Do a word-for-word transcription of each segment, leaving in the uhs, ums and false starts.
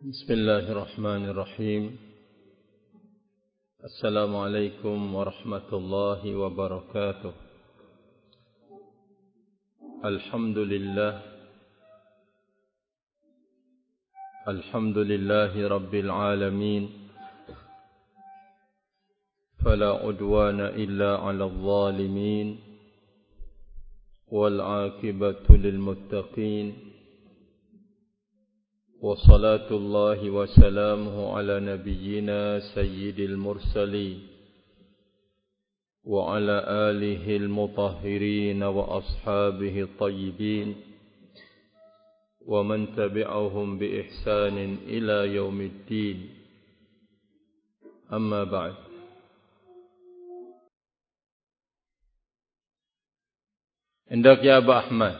بسم الله الرحمن الرحيم. السلام عليكم ورحمة الله وبركاته. الحمد لله الحمد لله رب العالمين، فلا عدوان إلا على الظالمين، والعاقبة للمتقين، وصلاة الله وسلامه على نبينا سيد المرسلين وعلى آله المطهرين وأصحابه الطيبين ومن تبعهم بإحسان إلى يوم الدين. أما بعد. Hendaknya Abu Ahmad,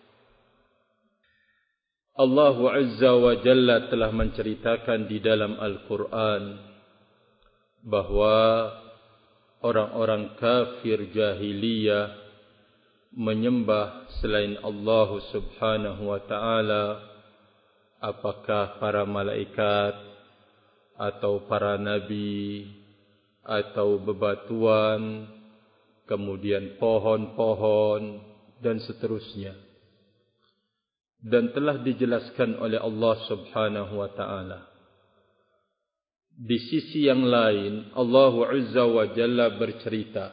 Allah Azza wa Jalla telah menceritakan di dalam Al-Quran bahwa orang-orang kafir jahiliyah menyembah selain Allah Subhanahu wa Ta'ala, apakah para malaikat atau para nabi atau bebatuan, kemudian pohon-pohon dan seterusnya. Dan telah dijelaskan oleh Allah Subhanahu wa Ta'ala. Di sisi yang lain, Allah Azza wa Jalla bercerita,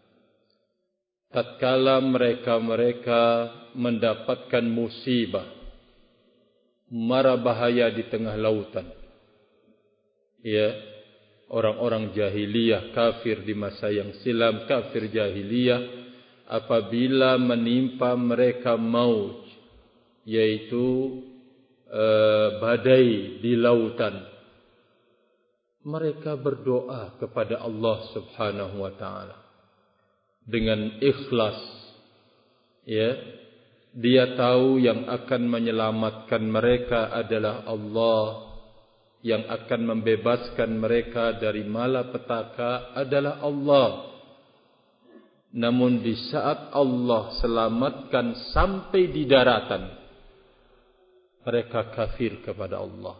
tatkala mereka-mereka mendapatkan musibah, mara bahaya di tengah lautan, ya, orang-orang jahiliyah, kafir di masa yang silam, kafir jahiliyah, apabila menimpa mereka maut, yaitu uh, badai di lautan, mereka berdoa kepada Allah Subhanahu wa Ta'ala dengan ikhlas, ya. Dia tahu yang akan menyelamatkan mereka adalah Allah, yang akan membebaskan mereka dari malapetaka adalah Allah. Namun di saat Allah selamatkan sampai di daratan, mereka kafir kepada Allah.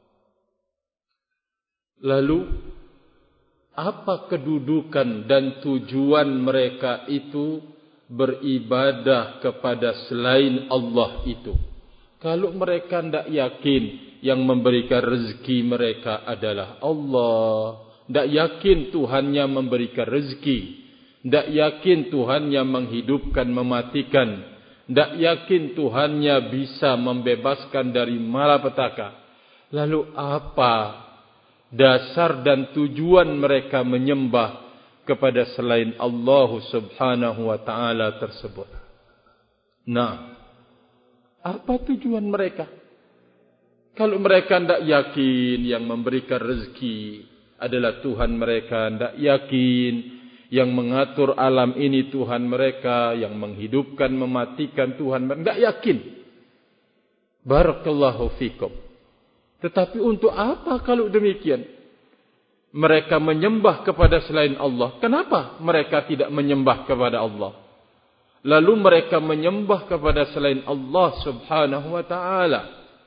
Lalu, apa kedudukan dan tujuan mereka itu beribadah kepada selain Allah itu? Kalau mereka tidak yakin yang memberikan rezeki mereka adalah Allah, tidak yakin Tuhannya memberikan rezeki, tidak yakin Tuhannya menghidupkan, mematikan, tidak yakin Tuhannya bisa membebaskan dari malapetaka, lalu apa dasar dan tujuan mereka menyembah kepada selain Allah Subhanahu wa Ta'ala tersebut? Nah, apa tujuan mereka? Kalau mereka tidak yakin yang memberikan rezeki adalah Tuhan mereka, tidak yakin yang mengatur alam ini Tuhan mereka, yang menghidupkan, mematikan Tuhan mereka, tidak yakin. Barakallahu fikum. Tetapi untuk apa kalau demikian? Mereka menyembah kepada selain Allah. Kenapa mereka tidak menyembah kepada Allah? Lalu mereka menyembah kepada selain Allah Subhanahu wa Ta'ala.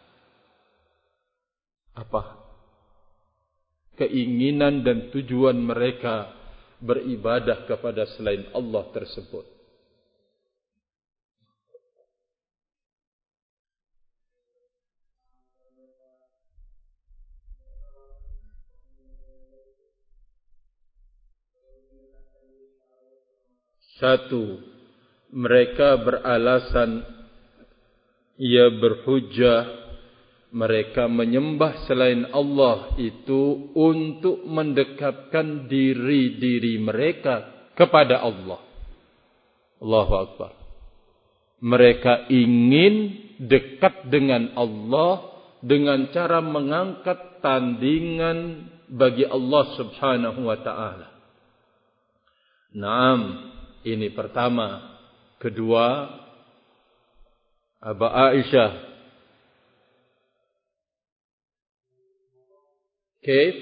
Apa keinginan dan tujuan mereka beribadah kepada selain Allah tersebut? Satu, mereka beralasan, ia berhujjah, mereka menyembah selain Allah itu untuk mendekatkan diri-diri mereka kepada Allah. Allahu Akbar. Mereka ingin dekat dengan Allah dengan cara mengangkat tandingan bagi Allah Subhanahu wa Ta'ala. Naam, ini pertama. Kedua, Aba Aisyah, Kaif?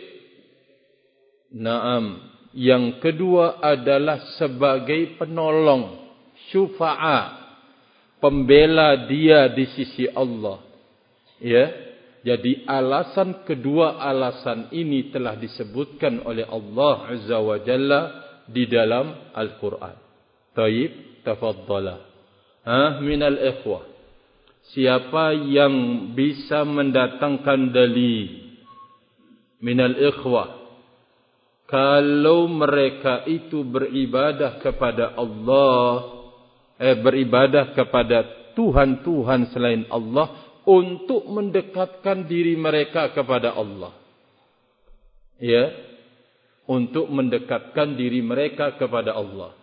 Naam. Yang kedua adalah sebagai penolong, syufa'a, pembela dia di sisi Allah. Ya. Jadi alasan kedua alasan ini telah disebutkan oleh Allah Azza wa Jalla di dalam Al-Quran. Taib, tafaddalah. Ah, minal ikhwah. Siapa yang bisa mendatangkan dalil minal ikhwah, kalau mereka itu beribadah kepada Allah, eh, beribadah kepada Tuhan-Tuhan selain Allah, untuk mendekatkan diri mereka kepada Allah. Ya, untuk mendekatkan diri mereka kepada Allah.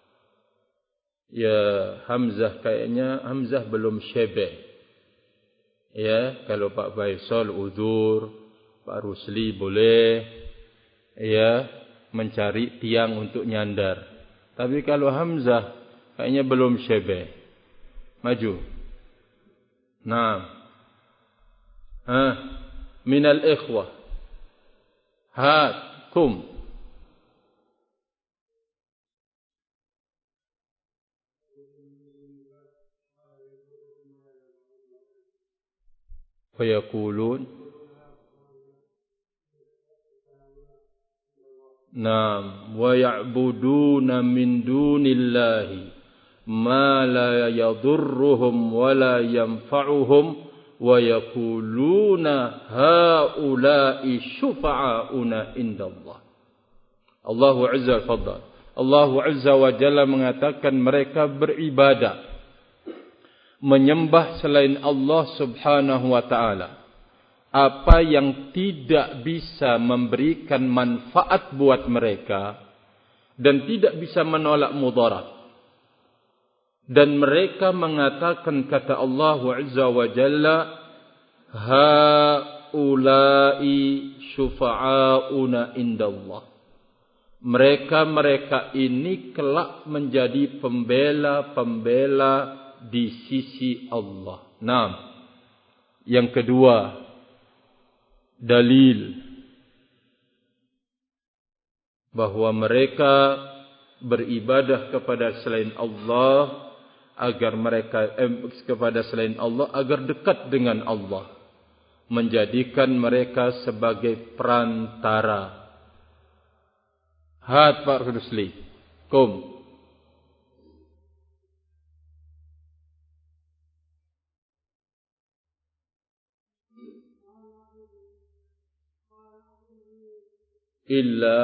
Ya, Hamzah kayaknya Hamzah belum syebeh. Ya, kalau Pak Faisal uzur, Pak Rusli boleh ya mencari tiang untuk nyandar. Tapi kalau Hamzah kayaknya belum syebeh. Maju. Naam. Ha, minal ikhwah. Hat, kum. Fayaqulun. Naam, wa ya'buduna min dunillahi ma la yadurruhum wa la yanfa'uhum wa yaquluna haula'i syufa'auna indallah. Allahu Azza wa Jalla. Allahu Azza wa Jalla mengatakan mereka beribadah menyembah selain Allah Subhanahu wa taala apa yang tidak bisa memberikan manfaat buat mereka dan tidak bisa menolak mudarat. Dan mereka mengatakan, kata Allah Azza wa Jalla, haula'i syufa'auna indallah. Mereka-mereka ini kelak menjadi pembela-pembela di sisi Allah. Nah, yang kedua, dalil bahwa mereka beribadah kepada selain Allah agar mereka eh, kepada selain Allah agar dekat dengan Allah, menjadikan mereka sebagai perantara. Hat Pak Rusli, kum. Illa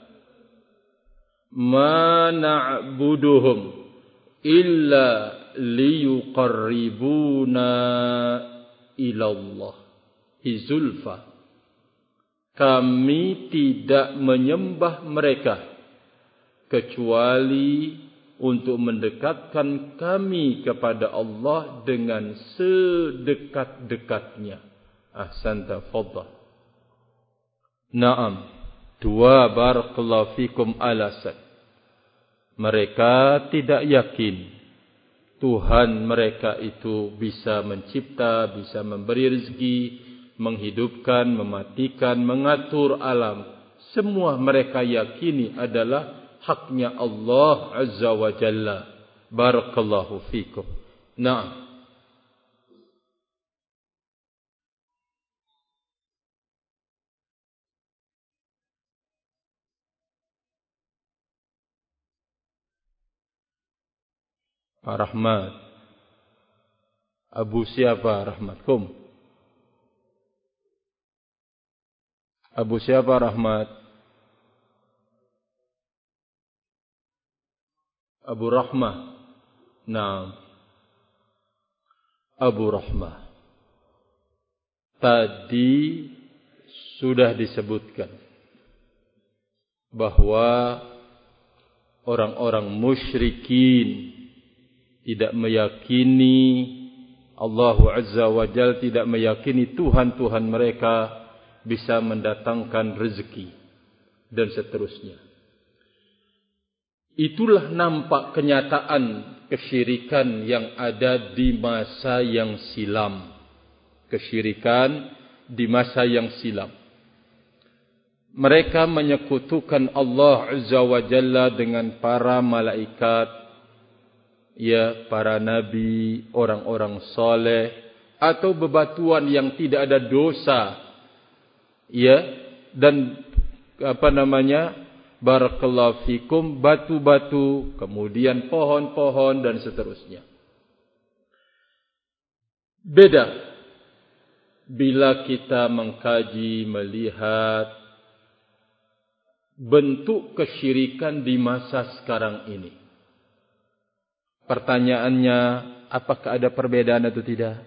ma na'buduhum illa liyuqarribuna ilallah izulfa. Kami tidak menyembah mereka kecuali untuk mendekatkan kami kepada Allah dengan sedekat-dekatnya. Ahsanta, fadhal. Naam. Dua, barakallahu fikum alasan. Mereka tidak yakin Tuhan mereka itu bisa mencipta, bisa memberi rezeki, menghidupkan, mematikan, mengatur alam. Semua mereka yakini adalah haknya Allah Azza wa Jalla. Barakallahu fikum. Naam. Rahmat. Abu siapa Rahmat? Kum. Abu siapa Rahmat? Abu Rahmah. Naam. Abu Rahmah. Tadi sudah disebutkan bahwa orang-orang musyrikin tidak meyakini Allah Azza wa Jalla, tidak meyakini Tuhan-Tuhan mereka bisa mendatangkan rezeki dan seterusnya. Itulah nampak kenyataan kesyirikan yang ada di masa yang silam. Kesyirikan di masa yang silam. Mereka menyekutukan Allah Azza wa Jalla dengan para malaikat, ya, para nabi, orang-orang soleh, atau bebatuan yang tidak ada dosa, ya, dan apa namanya, barakallahu fikum, batu-batu, kemudian pohon-pohon dan seterusnya. Beda bila kita mengkaji, melihat bentuk kesyirikan di masa sekarang ini. Pertanyaannya, apakah ada perbedaan atau tidak?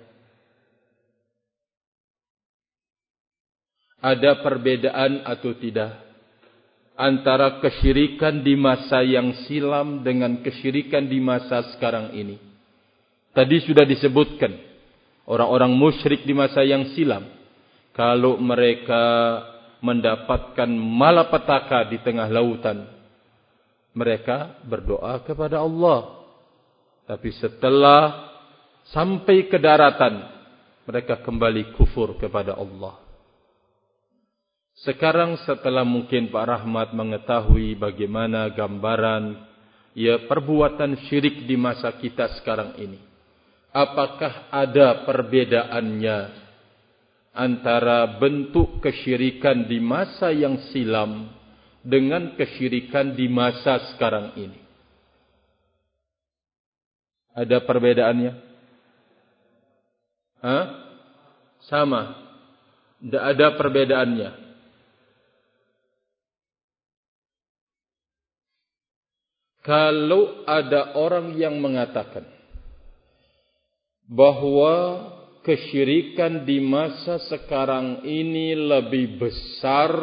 Ada perbedaan atau tidak antara kesyirikan di masa yang silam dengan kesyirikan di masa sekarang ini? Tadi sudah disebutkan, orang-orang musyrik di masa yang silam, kalau mereka mendapatkan malapetaka di tengah lautan, mereka berdoa kepada Allah. Tapi setelah sampai ke daratan, mereka kembali kufur kepada Allah. Sekarang setelah mungkin Pak Rahmat mengetahui bagaimana gambaran, ya, perbuatan syirik di masa kita sekarang ini, apakah ada perbedaannya antara bentuk kesyirikan di masa yang silam dengan kesyirikan di masa sekarang ini? Ada perbedaannya? Hah? Sama? Tidak ada perbedaannya. Kalau ada orang yang mengatakan bahwa kesyirikan di masa sekarang ini lebih besar,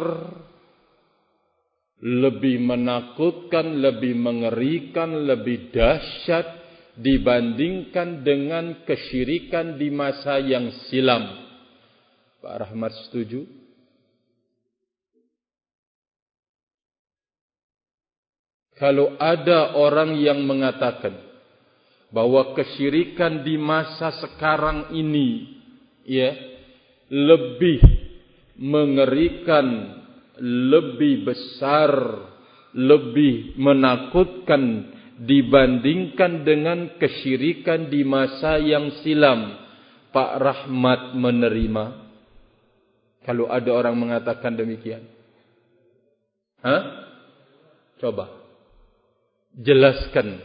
lebih menakutkan, lebih mengerikan, lebih dahsyat dibandingkan dengan kesyirikan di masa yang silam, Pak Rahmat setuju? Kalau ada orang yang mengatakan bahwa kesyirikan di masa sekarang ini, ya, lebih mengerikan, lebih besar, lebih menakutkan dibandingkan dengan kesyirikan di masa yang silam, Pak Rahmat menerima? Kalau ada orang mengatakan demikian, hah? Coba jelaskan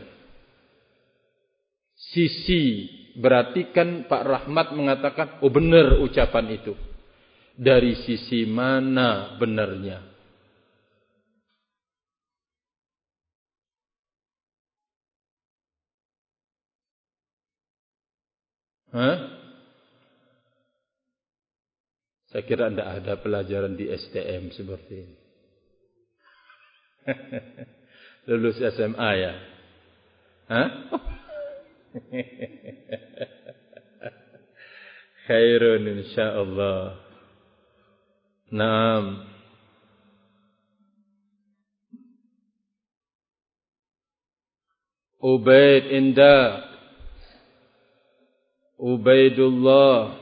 sisi, berarti kan Pak Rahmat mengatakan, oh benar ucapan itu. Dari sisi mana benarnya? Hah? Saya kira tidak ada pelajaran di S T M seperti ini. Lulus S M A ya? Hah? Khairun insyaallah. Naam. Ubaid inda Ubaidullah.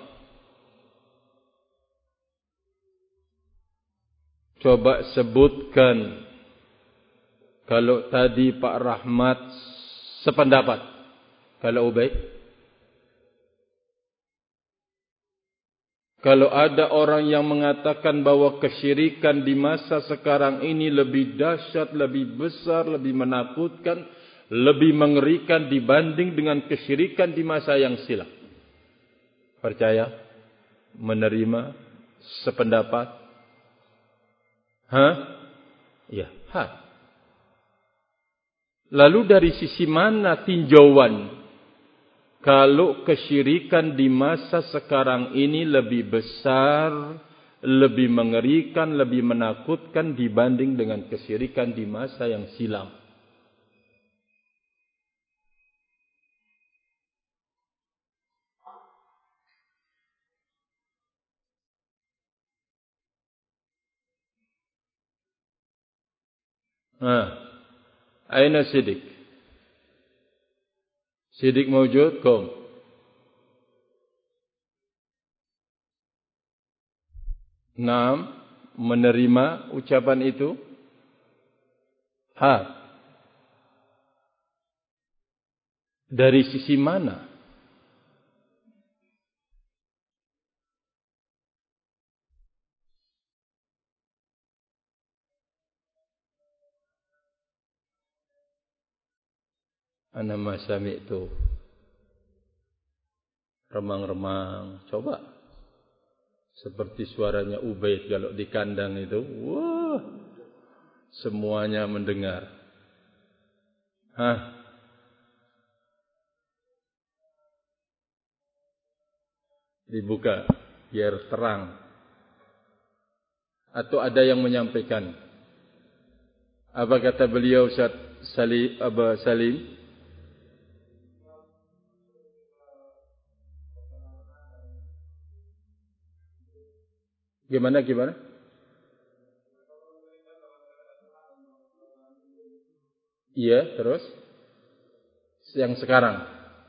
Coba sebutkan. Kalau tadi Pak Rahmat sependapat, kalau Ubaid, kalau ada orang yang mengatakan bahwa kesyirikan di masa sekarang ini lebih dahsyat, lebih besar, lebih menakutkan, lebih mengerikan dibanding dengan kesyirikan di masa yang silam, percaya? Menerima? Sependapat? Hah? Ya, ha. Lalu dari sisi mana tinjauan kalau kesyirikan di masa sekarang ini lebih besar, lebih mengerikan, lebih menakutkan dibanding dengan kesyirikan di masa yang silam? Nah, aina Sidik? Sidik mawjud? Kom. Naam, menerima ucapan itu? Ha. Dari sisi mana? Ana masami itu remang-remang. Coba seperti suaranya Ubaid kalau di kandang itu. Wah, semuanya mendengar. Hah? Dibuka biar terang. Atau ada yang menyampaikan. Apa kata beliau Ustaz Salim, Aba Salim? Gimana gimana? Iya, terus yang sekarang.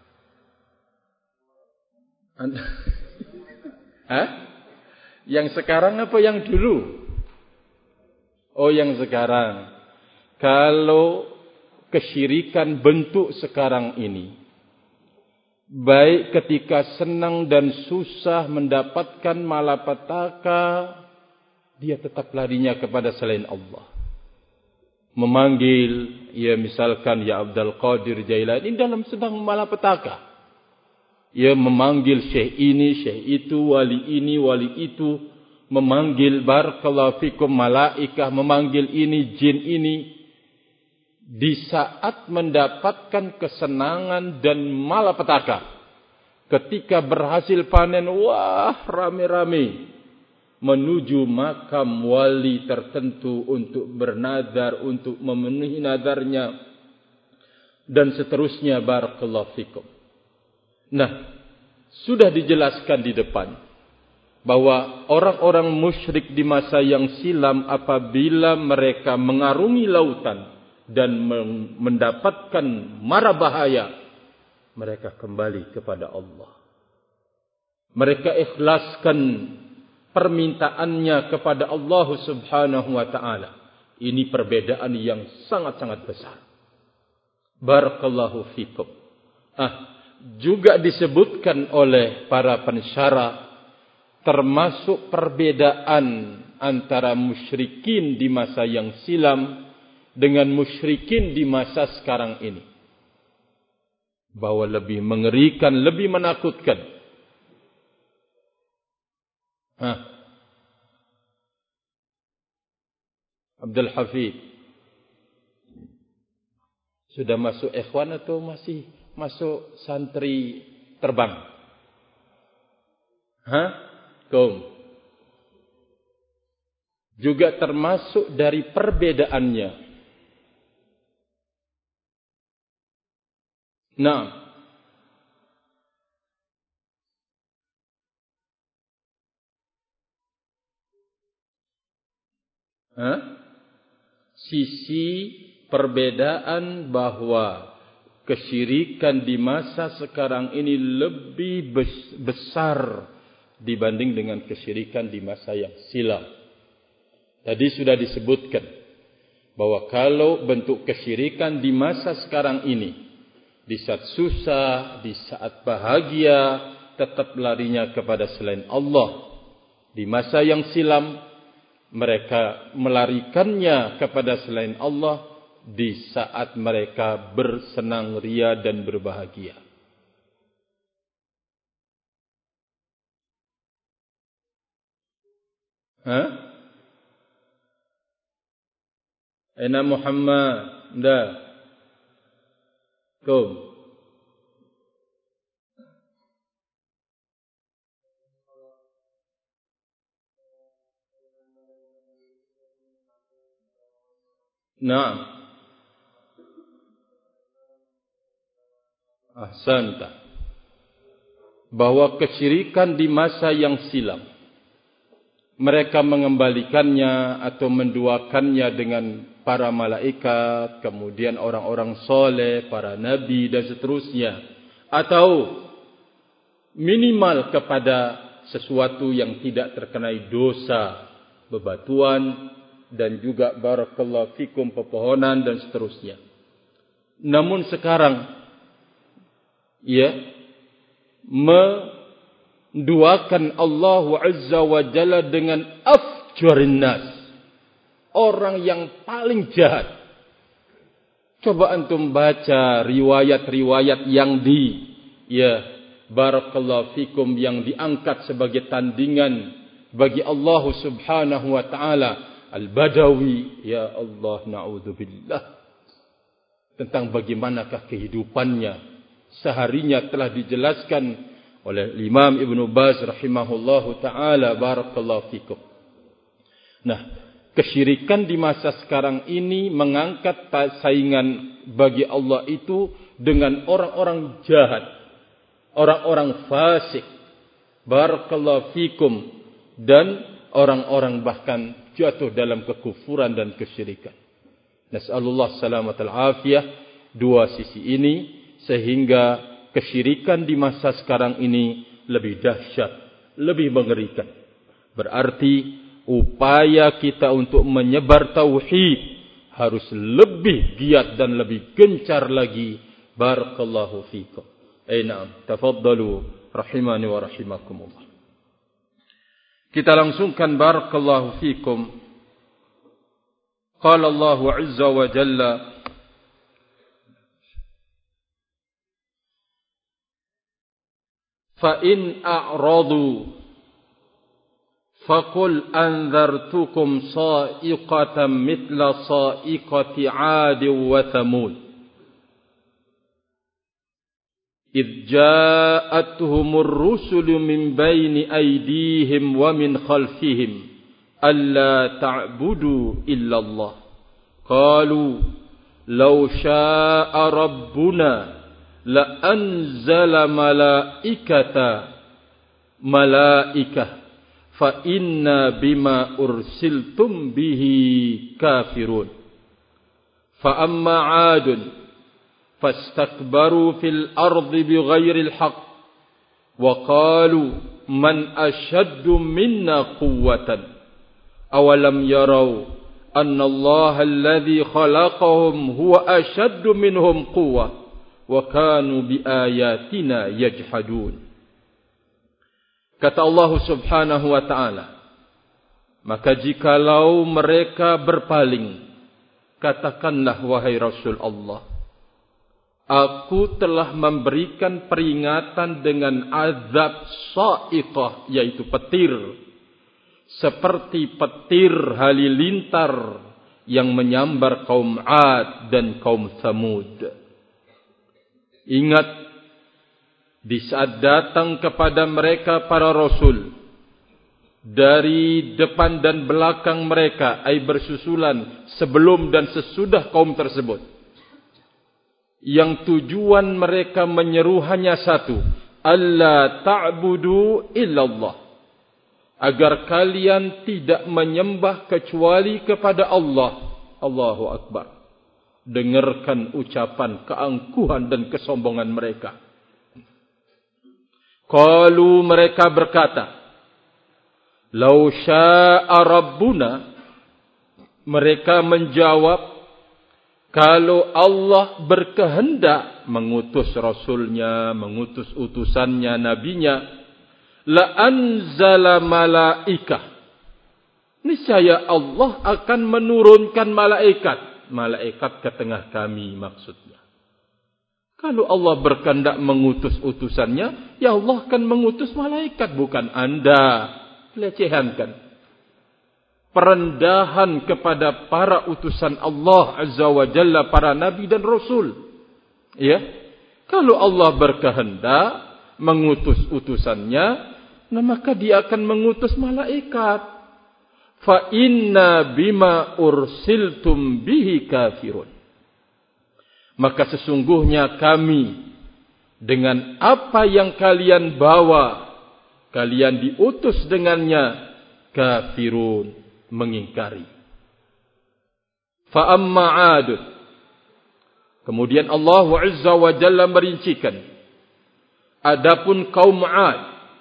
Hah? Yang sekarang apa yang dulu? Oh, yang sekarang. Kalau kesyirikan bentuk sekarang ini, baik ketika senang dan susah mendapatkan malapetaka, dia tetap larinya kepada selain Allah. Memanggil, ya misalkan ya Abdul Qadir Jailani dalam sedang malapetaka. Ia memanggil syekh ini, syekh itu, wali ini, wali itu. Memanggil barakallahu fikum malaikah, memanggil ini, jin ini. Di saat mendapatkan kesenangan dan malapetaka. Ketika berhasil panen, wah rame-rame. Menuju makam wali tertentu untuk bernadar, untuk memenuhi nadarnya. Dan seterusnya barakallahu fikum. Nah, sudah dijelaskan di depan bahwa orang-orang musyrik di masa yang silam apabila mereka mengarungi lautan dan mendapatkan mara bahaya, mereka kembali kepada Allah. Mereka ikhlaskan permintaannya kepada Allah Subhanahu wa taala. Ini perbedaan yang sangat-sangat besar. Barakallahu fikum. Ah, juga disebutkan oleh para pensyarah termasuk perbedaan antara musyrikin di masa yang silam dengan musyrikin di masa sekarang ini. Bahwa lebih mengerikan, lebih menakutkan. Hah. Abdul Hafid. Sudah masuk ikhwan atau masih masuk santri terbang? Hah? Kom. Juga termasuk dari perbedaannya. Nah. Hah? Sisi perbedaan bahwa kesyirikan di masa sekarang ini lebih besar dibanding dengan kesyirikan di masa yang silam. Tadi sudah disebutkan bahwa kalau bentuk kesyirikan di masa sekarang ini, di saat susah, di saat bahagia, tetap larinya kepada selain Allah. Di masa yang silam, mereka melarikannya kepada selain Allah di saat mereka bersenang ria dan berbahagia. Hah? Aina Muhammad? Nda. Kom. Naam. Ahsanta. Bahwa kesyirikan di masa yang silam, mereka mengembalikannya atau menduakannya dengan para malaikat, kemudian orang-orang soleh, para nabi dan seterusnya. Atau minimal kepada sesuatu yang tidak terkenai dosa, bebatuan, dan juga barakallahu fikum pepohonan dan seterusnya. Namun sekarang, ya, menduakan Allah Azza wa Jalla dengan afjarin nas, orang yang paling jahat, Coba antum baca riwayat-riwayat yang di ya barakallahu fikum yang diangkat sebagai tandingan bagi Allah Subhanahu wa taala. Al-Badawi, ya Allah, na'udzubillah, tentang bagaimanakah kehidupannya. Seharinya telah dijelaskan oleh Imam Ibn Baz rahimahullahu taala, barakallahu fikum. Nah, kesyirikan di masa sekarang ini mengangkat saingan bagi Allah itu dengan orang-orang jahat, orang-orang fasik, barakallahu fikum, dan orang-orang bahkan jatuh dalam kekufuran dan kesyirikan. Nas'alullah salamatal afiyah, dua sisi ini sehingga kesyirikan di masa sekarang ini lebih dahsyat, lebih mengerikan. Berarti upaya kita untuk menyebar tauhid harus lebih giat dan lebih gencar lagi. Barakallahu fikum. Eh na'am, tafaddalu rahimani wa rahimakumullah. Kita langsungkan barakallahu fikum. Qala Allahu azza wa jalla, fa in a'radu فَقُلْ أَنذَرْتُكُمْ صَائِقَةً مِثْلَ صَائِقَةِ عَادٍ وَثَمُودَ إِذْ جَاءَتْهُمُ الرُّسُلُ مِنْ بَيْنِ أَيْدِيهِمْ وَمِنْ خَلْفِهِمْ أَلَّا تَعْبُدُوا إِلَّا اللَّهَ قَالُوا لَوْ شَاءَ رَبُّنَا لَأَنزَلَ مَلَائِكَةً مَلَائِكَةً فَإِنَّا بِمَا أُرْسِلْتُمْ بِهِ كَافِرُونَ فَأَمَّا عَادٌ فَاسْتَكْبَرُوا فِي الْأَرْضِ بِغَيْرِ الْحَقِّ وَقَالُوا مَنْ أَشَدُّ مِنَّا قُوَّةً أَوَلَمْ يَرَوْا أَنَّ اللَّهَ الَّذِي خَلَقَهُمْ هُوَ أَشَدُّ مِنْهُمْ قُوَّةً وَكَانُوا بِآيَاتِنَا يَجْحَدُونَ. Kata Allah Subhanahu wa ta'ala, maka jikalau mereka berpaling, katakanlah wahai Rasul Allah, aku telah memberikan peringatan dengan azab sa'iqah, yaitu petir, seperti petir halilintar yang menyambar kaum Ad dan kaum Thamud. Ingat, di saat datang kepada mereka para Rasul, dari depan dan belakang mereka, ay bersusulan sebelum dan sesudah kaum tersebut, yang tujuan mereka menyeru hanya satu, alla ta'budu illallah, agar kalian tidak menyembah kecuali kepada Allah. Allahu Akbar. Dengarkan ucapan keangkuhan dan kesombongan mereka. Qalu, mereka berkata, lau sya'a rabbuna, mereka menjawab, kalau Allah berkehendak mengutus Rasulnya, mengutus utusannya, nabinya, la anzala malaikah, niscaya Allah akan menurunkan malaikat, malaikat ke tengah kami maksudnya. Kalau Allah berkehendak mengutus utusannya, ya Allah akan mengutus malaikat, bukan anda. Pelecehan kan? Perendahan kepada para utusan Allah Azza wa Jalla, para nabi dan rasul. Ya, kalau Allah berkehendak mengutus utusannya, nah maka Dia akan mengutus malaikat. Fa inna bima ursiltum bihi kafirun. Maka sesungguhnya kami dengan apa yang kalian bawa, kalian diutus dengannya, kafirun, mengingkari. Fa amma 'ad. Kemudian Allah Azza wa Jalla merincikan, adapun kaum 'ad,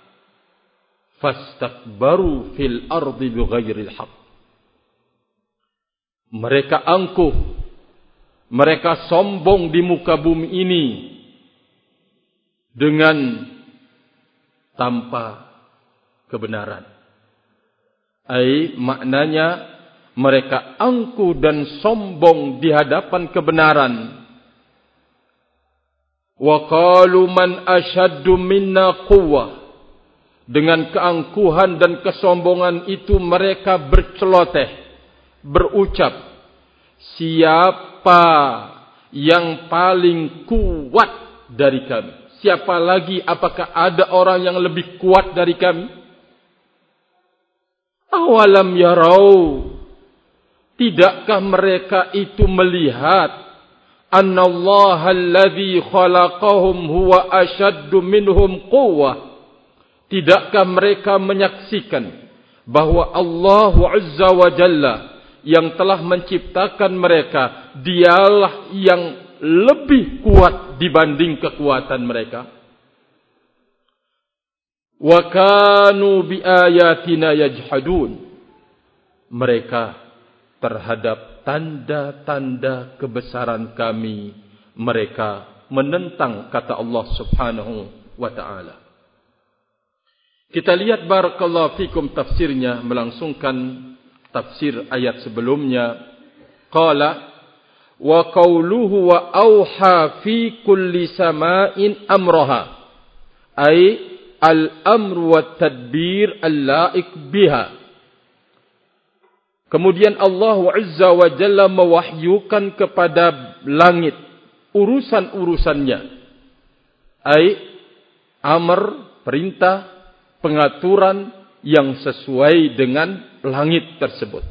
fastakbaru fil ardi bighairil haqq. Mereka angkuh, mereka sombong di muka bumi ini dengan tanpa kebenaran. Ai maknanya mereka angkuh dan sombong di hadapan kebenaran. Wa qalu man ashaddu minna quwwah. Dengan keangkuhan dan kesombongan itu mereka berceloteh, berucap, siapa yang paling kuat dari kami? Siapa lagi? Apakah ada orang yang lebih kuat dari kami? Awalam yarau, tidakkah mereka itu melihat annallaha alladhi khalaqahum huwa ashaddu minhum quwwah? Tidakkah mereka menyaksikan bahwa Allah Azza wa Jalla yang telah menciptakan mereka, dialah yang lebih kuat dibanding kekuatan mereka? Wa kanu bi ayatina yajhadun. Mereka terhadap tanda-tanda kebesaran kami, mereka menentang, kata Allah Subhanahu wa ta'ala. Kita lihat barakallahu fikum tafsirnya, melangsungkan tafsir ayat sebelumnya. Qala wa qawluhu wa awha fi kulli sama'in amraha, ay al-amru wa tadbir al-la'iq biha. Kemudian Allah Azza wa Jalla mewahyukan kepada langit urusan-urusannya, ay amr, perintah, pengaturan yang sesuai dengan langit tersebut.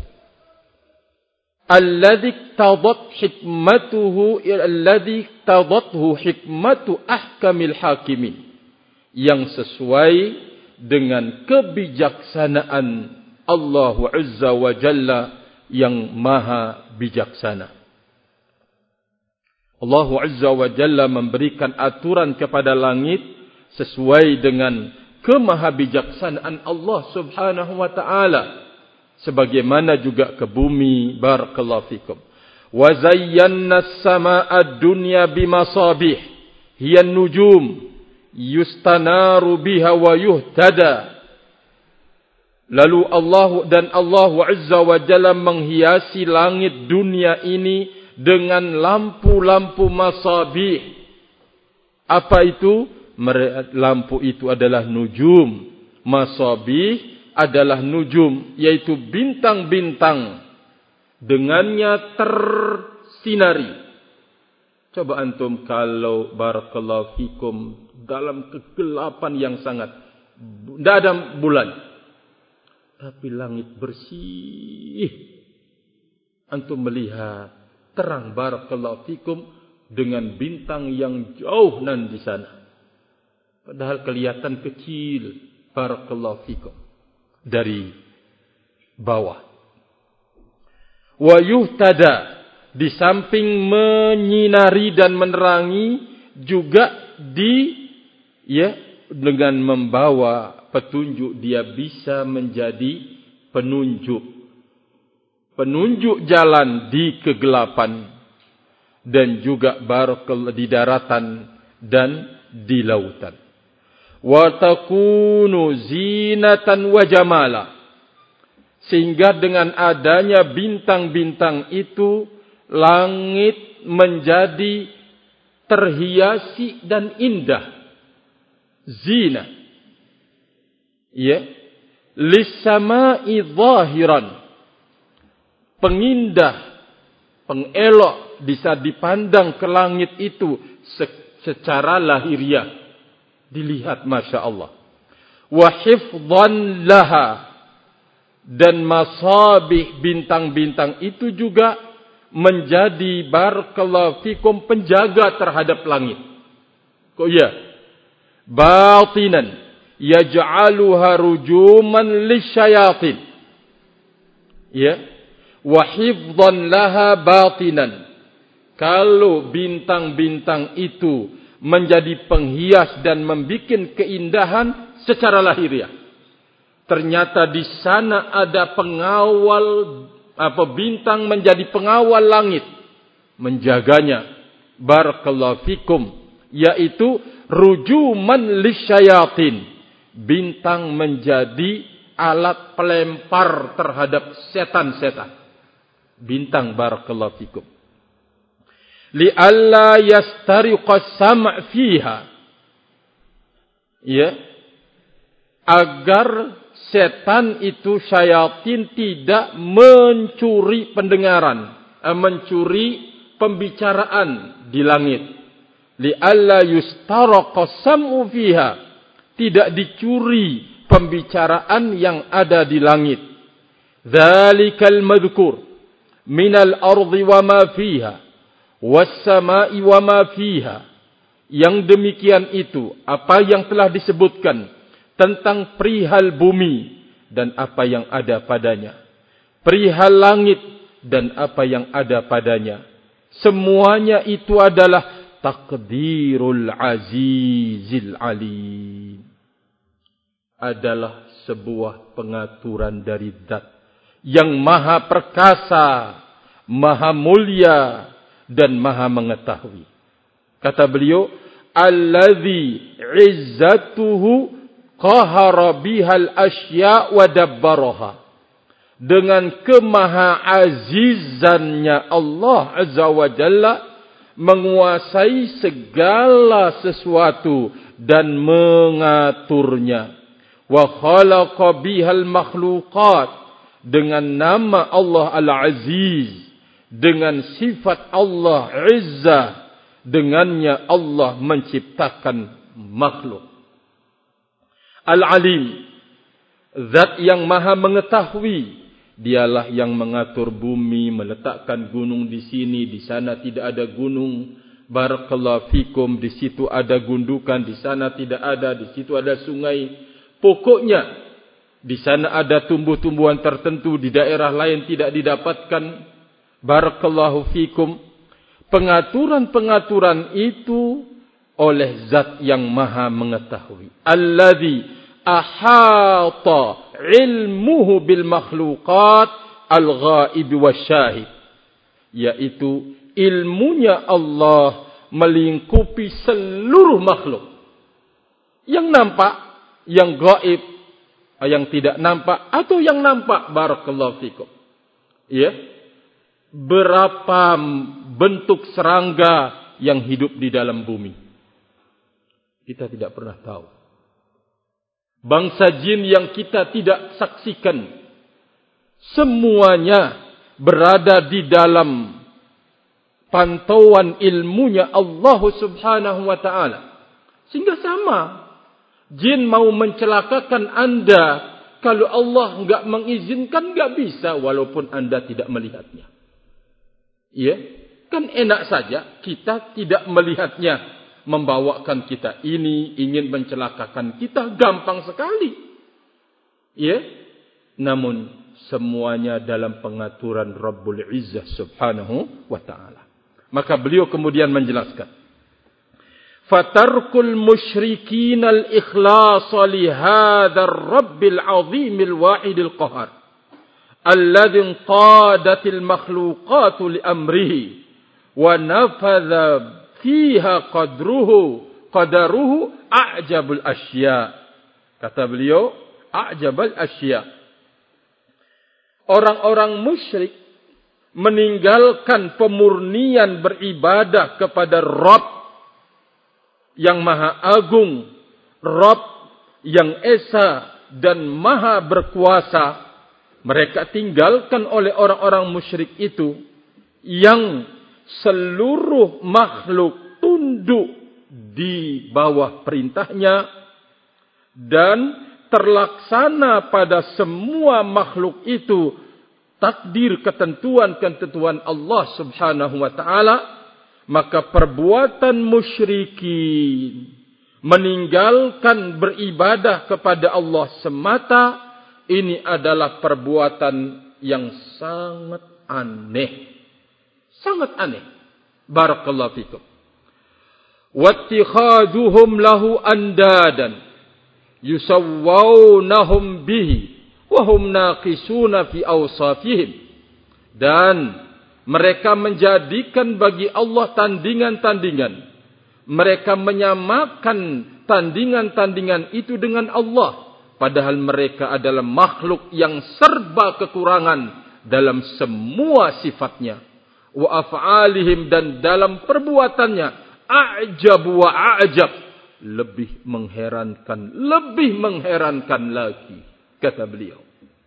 Alladhi tadat hikmatuhu alladhi tadathu hikmatu ahkamil hakimin, yang sesuai dengan kebijaksanaan Allah Azza wa Jalla yang maha bijaksana. Allah Azza wa Jalla memberikan aturan kepada langit sesuai dengan kemahabijaksanaan Allah Subhanahu wa ta'ala, sebagaimana juga ke bumi. Barakallahu fikum. Wa zayyana as-samaa'a ad-dunya bimasabih hiya an-nujum yustanaru biha wa yuhtada. Lalu Allah dan Allah Azza wa Jalla menghiasi langit dunia ini dengan lampu-lampu masabih. Apa itu? Lampu itu adalah nujum. Masabih adalah nujum, yaitu bintang-bintang dengannya tersinari. Coba antum kalau barakallahu fikum dalam kegelapan yang sangat, tidak ada bulan, tapi langit bersih, antum melihat terang barakallahu fikum dengan bintang yang jauh nan di sana. Padahal kelihatan kecil, barakallahu fikum, dari bawah. Wa yuhtada, di samping menyinari dan menerangi, juga di ya dengan membawa petunjuk, dia bisa menjadi penunjuk. Penunjuk jalan di kegelapan, dan juga barakallahu di daratan dan di lautan. Wa takunu zinatan wa jamala, sehingga dengan adanya bintang-bintang itu langit menjadi terhiasi dan indah. Zina, ya, lis-sama'i zahiran, pengindah, pengelok, bisa dipandang ke langit itu secara lahiriah, dilihat masya Allah. Wa hifdhan laha, dan masabih bintang-bintang itu juga menjadi barakallahu fikum penjaga terhadap langit. Kok ya? Batinan yaj'aluha rujuman lisyayatin. Ya. Wa hifdhan laha batinan. Kalau bintang-bintang itu menjadi penghias dan membuat keindahan secara lahiriah, ternyata di sana ada pengawal, apa, bintang menjadi pengawal langit, menjaganya. Barakallahu fikum, yaitu rujuman lisyayatin, bintang menjadi alat pelempar terhadap setan-setan. bintang barakallahu fikum. Li'alla yastariqa sam' fiha. Ya. Agar setan itu, syaitan tidak mencuri pendengaran, mencuri pembicaraan di langit. Li'alla yustaraqa sam'u fiha. Tidak dicuri pembicaraan yang ada di langit. Dzalikal madhkur minal ardi wa ma fiha was samai wa ma fiha. Yang demikian itu apa yang telah disebutkan tentang perihal bumi dan apa yang ada padanya, perihal langit dan apa yang ada padanya. Semuanya itu adalah takdirul azizil alim. Adalah sebuah pengaturan dari zat yang maha perkasa, maha mulia dan maha mengetahui. Kata beliau, allazi izzatuhu qahara bihal asya' wa dabbaraha. Dengan kemahaazizannya Allah Azza wa Jalla menguasai segala sesuatu dan mengaturnya. Wa khalaqa bihal makhluqat. Dengan nama Allah Al-Aziz, dengan sifat Allah Izzah, dengannya Allah menciptakan makhluk. Al-Alim, zat yang maha mengetahui. Dialah yang mengatur bumi, meletakkan gunung di sini, di sana tidak ada gunung. Barakallahu fikum, di situ ada gundukan, di sana tidak ada, di situ ada sungai. Pokoknya di sana ada tumbuh-tumbuhan tertentu, di daerah lain tidak didapatkan. Barakallahu fikum. Pengaturan-pengaturan itu oleh zat yang maha mengetahui. Alladzi ahata ilmuhu bil makhluqat al-ghaib wasyahid. Yaitu ilmunya Allah melingkupi seluruh makhluk. Yang nampak, yang gaib, yang tidak nampak, atau yang nampak. Barakallahu fikum. Ya. Berapa bentuk serangga yang hidup di dalam bumi? Kita tidak pernah tahu. Bangsa jin yang kita tidak saksikan, semuanya berada di dalam pantauan ilmunya Allah Subhanahu wa ta'ala. Sehingga sama. Jin mau mencelakakan anda, kalau Allah enggak mengizinkan, enggak bisa, walaupun anda tidak melihatnya. Ya, kan enak saja kita tidak melihatnya, membawakan kita ini, ingin mencelakakan kita, gampang sekali. Ya, namun semuanya dalam pengaturan Rabbul Izzah Subhanahu wa ta'ala. Maka beliau kemudian menjelaskan, fatarkul musyrikin al-ikhlas li hadzal rabbil azimil wahidil qahar alladhi qadatil makhluqatu li amrihi wa nafadha fiha qadruhu qadaruhu a'jabul asya. Kata beliau, a'jabul asya. Orang-orang musyrik meninggalkan pemurnian beribadah kepada Rabb yang maha agung, Rabb yang esa dan maha berkuasa. Mereka tinggalkan oleh orang-orang musyrik itu, yang seluruh makhluk tunduk di bawah perintahnya dan terlaksana pada semua makhluk itu takdir ketentuan-ketentuan Allah Subhanahu wa ta'ala. Maka perbuatan musyrikin meninggalkan beribadah kepada Allah semata, ini adalah perbuatan yang sangat aneh. Sangat aneh. Barakallahu fikum. Wattikhaduhum lahu andadan yusawwawnahum bihi wa hum naqisuna fi awsafihim. Dan mereka menjadikan bagi Allah tandingan-tandingan. Mereka menyamakan tandingan-tandingan itu dengan Allah. Padahal mereka adalah makhluk yang serba kekurangan dalam semua sifatnya. Wa af'alihim, dan dalam perbuatannya. A'jab wa a'jab. Lebih mengherankan, lebih mengherankan lagi. Kata beliau.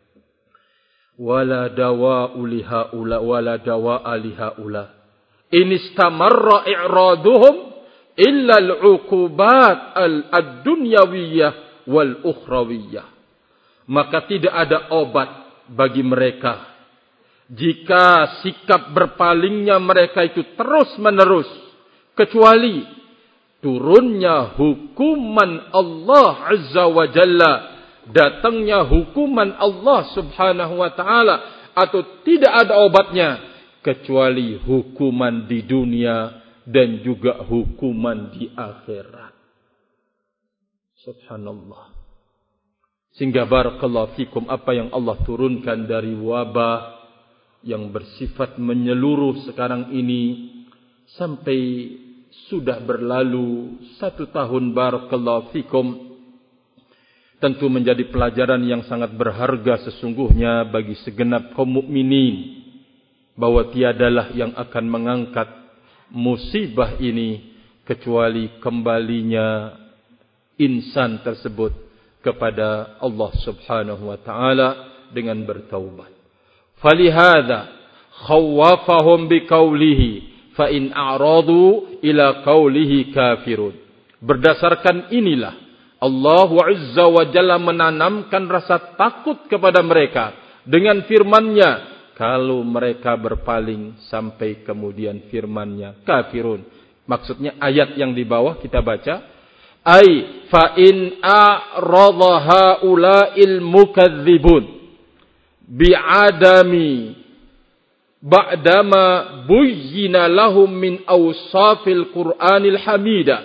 Wala dawa'u lihaula, wala dawa'a lihaula. In istamarra i'raduhum illa al-uqubat al-dunyawiyah wal-ukhrawiyah. Maka tidak ada obat bagi mereka jika sikap berpalingnya mereka itu terus menerus, kecuali turunnya hukuman Allah Azza wa Jalla, datangnya hukuman Allah Subhanahu wa ta'ala, atau tidak ada obatnya kecuali hukuman di dunia dan juga hukuman di akhirat. Subhanallah. Sehingga barakallahu fikum, apa yang Allah turunkan dari wabah yang bersifat menyeluruh sekarang ini sampai sudah berlalu satu tahun, barakallahu fikum, tentu menjadi pelajaran yang sangat berharga sesungguhnya bagi segenap kaum mukminin, bahwa tiadalah yang akan mengangkat musibah ini kecuali kembalinya insan tersebut kepada Allah Subhanahu wa ta'ala dengan bertaubat. Falihada khawwafahum biqaulihi fa in a'radu ila qaulihi kafirun. Berdasarkan inilah Allah Azza wa Jalla menanamkan rasa takut kepada mereka dengan firman-Nya, kalau mereka berpaling sampai kemudian firman-Nya kafirun. Maksudnya ayat yang di bawah kita baca, ai fa in a'rada haula'il mukadzibun bi'adami ba'dama buyyina lahum min awsafil Qur'anil hamidah.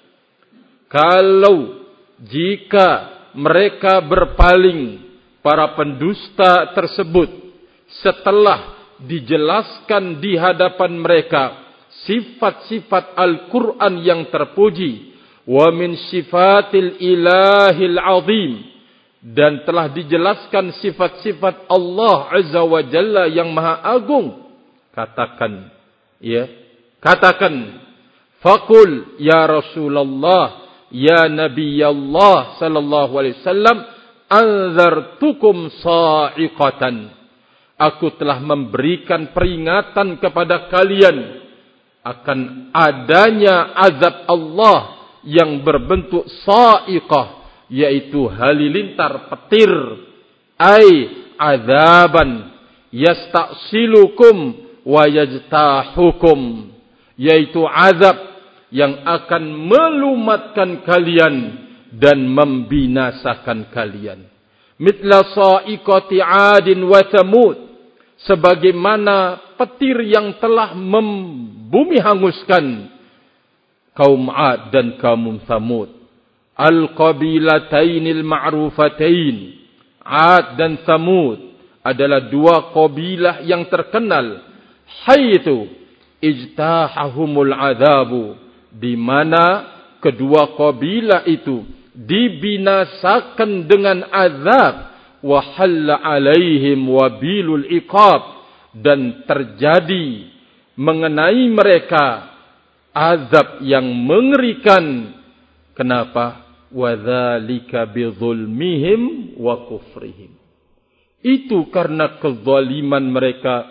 Kalau jika mereka berpaling, para pendusta tersebut, setelah dijelaskan di hadapan mereka sifat-sifat Al-Quran yang terpuji, wa min sifatil ilahil azim, dan telah dijelaskan sifat-sifat Allah Azza wa Jalla yang maha agung, katakan, ya, katakan, faqul ya Rasulullah, ya Nabi Allah sallallahu alaihi wasallam, anzartukum sa'iqatan. Aku telah memberikan peringatan kepada kalian akan adanya azab Allah yang berbentuk sa'iqah, yaitu halilintar petir. Ai azaban yasta'silukum wa yajtahukum, yaitu azab yang akan melumatkan kalian dan membinasakan kalian. Mitla sa'iqati 'adin wa thamud, sebagaimana petir yang telah membumi hanguskan kaum 'Ad dan kaum Thamud. Al-qabilatainil ma'rufatain, 'Ad dan Thamud adalah dua kabilah yang terkenal. Haitsu ijtahahumul 'adzabu, di mana kedua kabilah itu dibinasakan dengan azab, wa halla alaihim wabilul iqab, dan terjadi mengenai mereka azab yang mengerikan. Kenapa? Wadzalika bidzulmihim wa kufrihim. Itu karena kezaliman mereka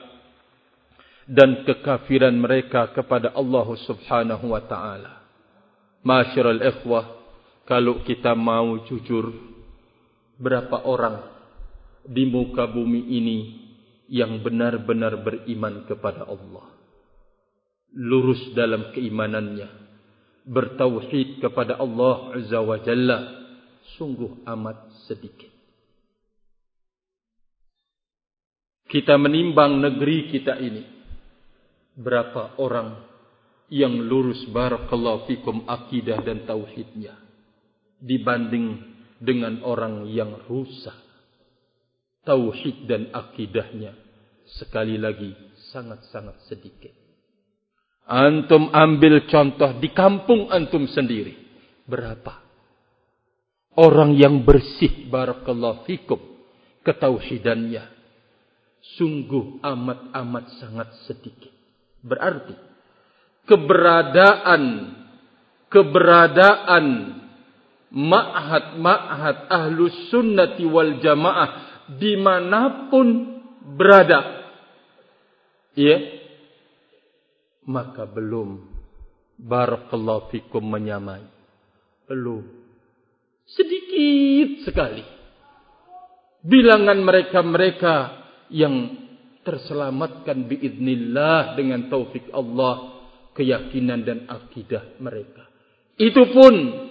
dan kekafiran mereka kepada Allah Subhanahu wa ta'ala. Ma'asyiral ikhwah, kalau kita mau jujur, berapa orang di muka bumi ini yang benar-benar beriman kepada Allah, lurus dalam keimanannya, bertauhid kepada Allah Azza wa Jalla? Sungguh amat sedikit. Kita menimbang negeri kita ini, berapa orang yang lurus barakallahu fikum akidah dan tauhidnya dibanding dengan orang yang rusak tauhid dan akidahnya? Sekali lagi sangat-sangat sedikit. Antum ambil contoh di kampung antum sendiri, berapa orang yang bersih barakallahu fikum ketauhidannya? sungguh amat-amat sangat sedikit. Berarti keberadaan keberadaan ma'had-ma'had ahlus sunnati wal jamaah dimanapun berada, ya, maka belum, barakallahu fikum, menyamai. Belum. Sedikit sekali bilangan mereka-mereka yang terselamatkan biiznillah dengan taufik Allah, keyakinan dan akidah mereka. Itu pun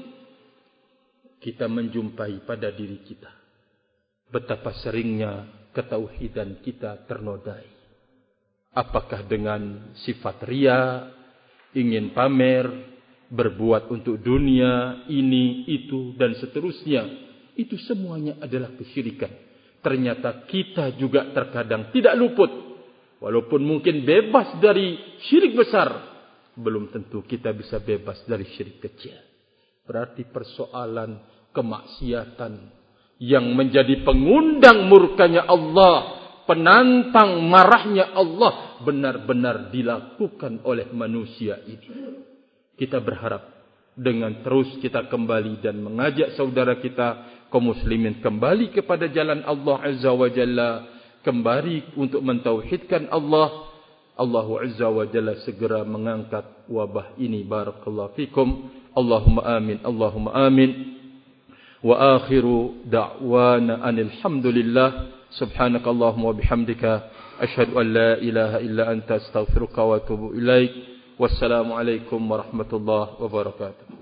kita menjumpai pada diri kita. Betapa seringnya ketauhidan kita ternodai. Apakah dengan sifat ria, ingin pamer, berbuat untuk dunia, ini, itu, dan seterusnya. Itu semuanya adalah kesyirikan. Ternyata kita juga terkadang tidak luput. Walaupun mungkin bebas dari syirik besar, belum tentu kita bisa bebas dari syirik kecil. Berarti persoalan kemaksiatan yang menjadi pengundang murkanya Allah, penantang marahnya Allah, benar-benar dilakukan oleh manusia ini. Kita berharap dengan terus kita kembali dan mengajak saudara kita kaum muslimin kembali kepada jalan Allah Azza wa Jalla, kembali untuk mentauhidkan Allah, Allah Azza wa Jalla segera mengangkat wabah ini. Barakallahu fikum. Allahumma amin, Allahumma amin. Wa akhiru da'wana anil hamdulillah. Subhanakallahumma wa bihamdika asyhadu an la ilaha illa anta astaghfiruka wa atubu ilaik. Wassalamu alaikum warahmatullahi wabarakatuh.